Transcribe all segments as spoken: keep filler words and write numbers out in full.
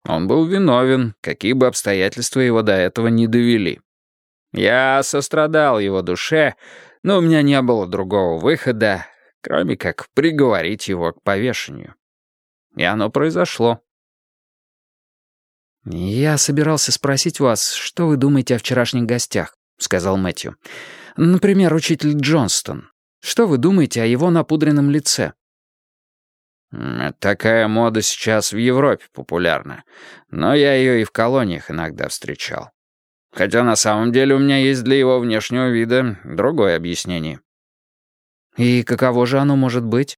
Он был виновен, какие бы обстоятельства его до этого не довели. Я сострадал его душе, но у меня не было другого выхода, кроме как приговорить его к повешению. И оно произошло. «Я собирался спросить вас, что вы думаете о вчерашних гостях», — сказал Мэтью. «Например, учитель Джонстон. Что вы думаете о его напудренном лице?» «Такая мода сейчас в Европе популярна, но я ее и в колониях иногда встречал. Хотя на самом деле у меня есть для его внешнего вида другое объяснение». «И каково же оно может быть?»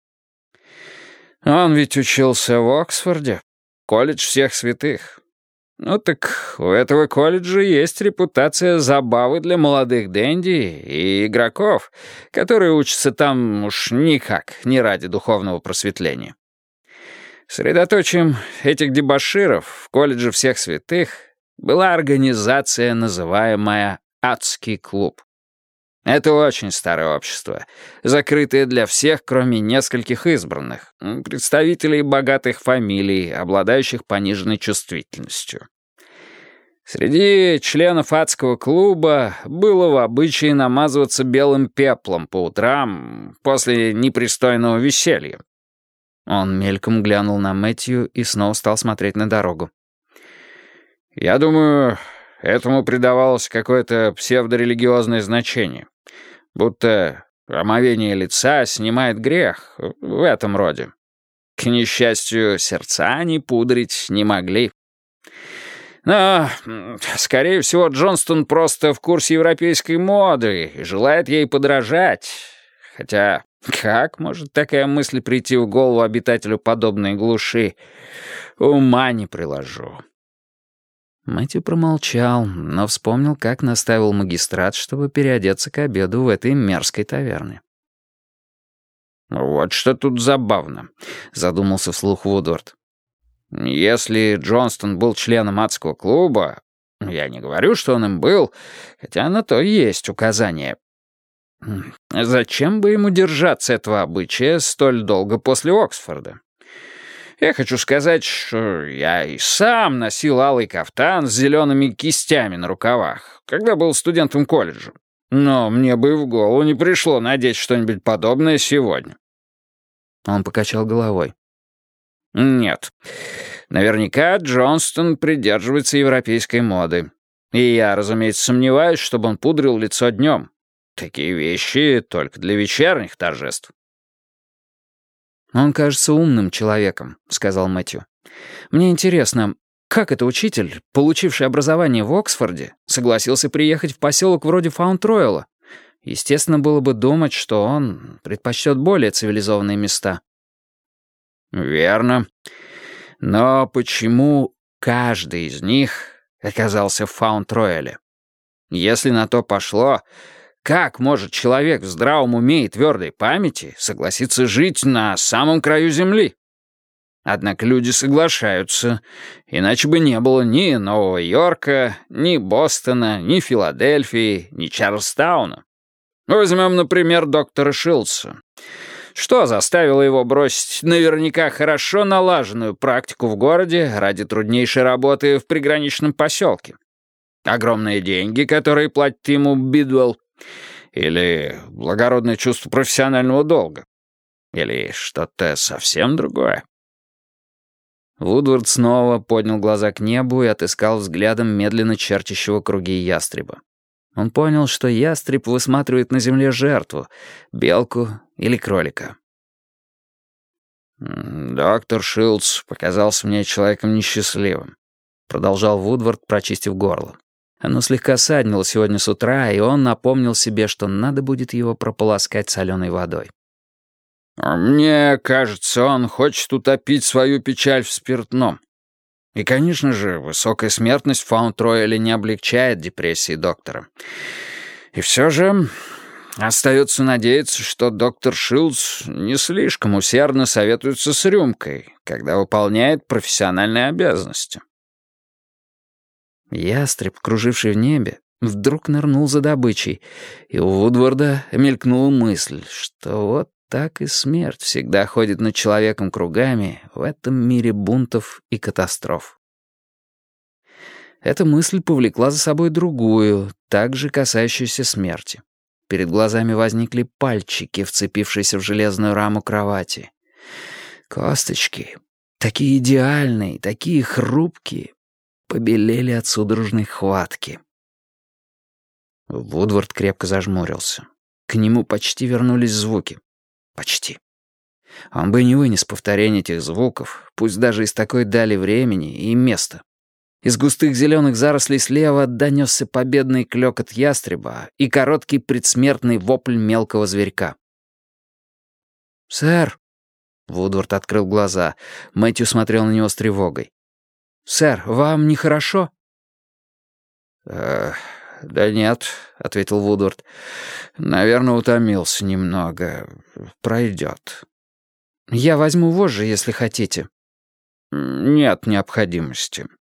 «Он ведь учился в Оксфорде, колледж всех святых. Ну так у этого колледжа есть репутация забавы для молодых денди и игроков, которые учатся там уж никак, не ради духовного просветления. Средоточием этих дебоширов в колледже всех святых была организация, называемая «Адский клуб». Это очень старое общество, закрытое для всех, кроме нескольких избранных, представителей богатых фамилий, обладающих пониженной чувствительностью. Среди членов адского клуба было в обычае намазываться белым пеплом по утрам после непристойного веселья. Он мельком глянул на Мэтью и снова стал смотреть на дорогу. «Я думаю, этому придавалось какое-то псевдорелигиозное значение. Будто омовение лица снимает грех, в этом роде. К несчастью, сердца они пудрить не могли. Но, скорее всего, Джонстон просто в курсе европейской моды и желает ей подражать. Хотя, как может такая мысль прийти в голову обитателю подобной глуши? Ума не приложу». Мэтью промолчал, но вспомнил, как наставил магистрат, чтобы переодеться к обеду в этой мерзкой таверне. «Вот что тут забавно», — задумался вслух Вудвард. «Если Джонстон был членом адского клуба, я не говорю, что он им был, хотя на то есть указание. Зачем бы ему держаться этого обычая столь долго после Оксфорда? Я хочу сказать, что я и сам носил алый кафтан с зелеными кистями на рукавах, когда был студентом колледжа. Но мне бы в голову не пришло надеть что-нибудь подобное сегодня». Он покачал головой. «Нет. Наверняка Джонстон придерживается европейской моды. И я, разумеется, сомневаюсь, чтобы он пудрил лицо днем. Такие вещи только для вечерних торжеств». «Он кажется умным человеком», — сказал Мэтью. «Мне интересно, как это учитель, получивший образование в Оксфорде, согласился приехать в поселок вроде Фаунд-Ройла? Естественно, было бы думать, что он предпочтет более цивилизованные места». «Верно. Но почему каждый из них оказался в Фаунд-Ройле? Если на то пошло, как может человек в здравом уме и твердой памяти согласиться жить на самом краю земли? Однако люди соглашаются, иначе бы не было ни Нового Йорка, ни Бостона, ни Филадельфии, ни Чарльстауна. Возьмем, например, доктора Шилдса. Что заставило его бросить наверняка хорошо налаженную практику в городе ради труднейшей работы в приграничном поселке? Огромные деньги, которые платит ему Бидвелл? Или благородное чувство профессионального долга? Или что-то совсем другое?» Вудвард снова поднял глаза к небу и отыскал взглядом медленно чертящего круги ястреба. Он понял, что ястреб высматривает на земле жертву — белку или кролика. «Доктор Шилдс показался мне человеком несчастливым», — продолжал Вудвард, прочистив горло. Оно слегка саднило сегодня с утра, и он напомнил себе, что надо будет его прополоскать соленой водой. «Мне кажется, он хочет утопить свою печаль в спиртном. И, конечно же, высокая смертность в Фаунд-Ройле не облегчает депрессии доктора. И все же остается надеяться, что доктор Шилдс не слишком усердно советуется с рюмкой, когда выполняет профессиональные обязанности». Ястреб, круживший в небе, вдруг нырнул за добычей, и у Вудварда мелькнула мысль, что вот так и смерть всегда ходит над человеком кругами в этом мире бунтов и катастроф. Эта мысль повлекла за собой другую, также касающуюся смерти. Перед глазами возникли пальчики, вцепившиеся в железную раму кровати. Косточки, такие идеальные, такие хрупкие, побелели от судорожной хватки. Вудвард крепко зажмурился. К нему почти вернулись звуки. Почти. Он бы не вынес повторения этих звуков, пусть даже из такой дали времени и места. Из густых зеленых зарослей слева донесся победный клёкот ястреба и короткий предсмертный вопль мелкого зверька. «Сэр!» Вудвард открыл глаза. Мэтью смотрел на него с тревогой. «Сэр, вам нехорошо?» «Э, да нет», — ответил Вудвард. «Наверное, утомился немного. Пройдет». «Я возьму вожжи, если хотите». «Нет необходимости».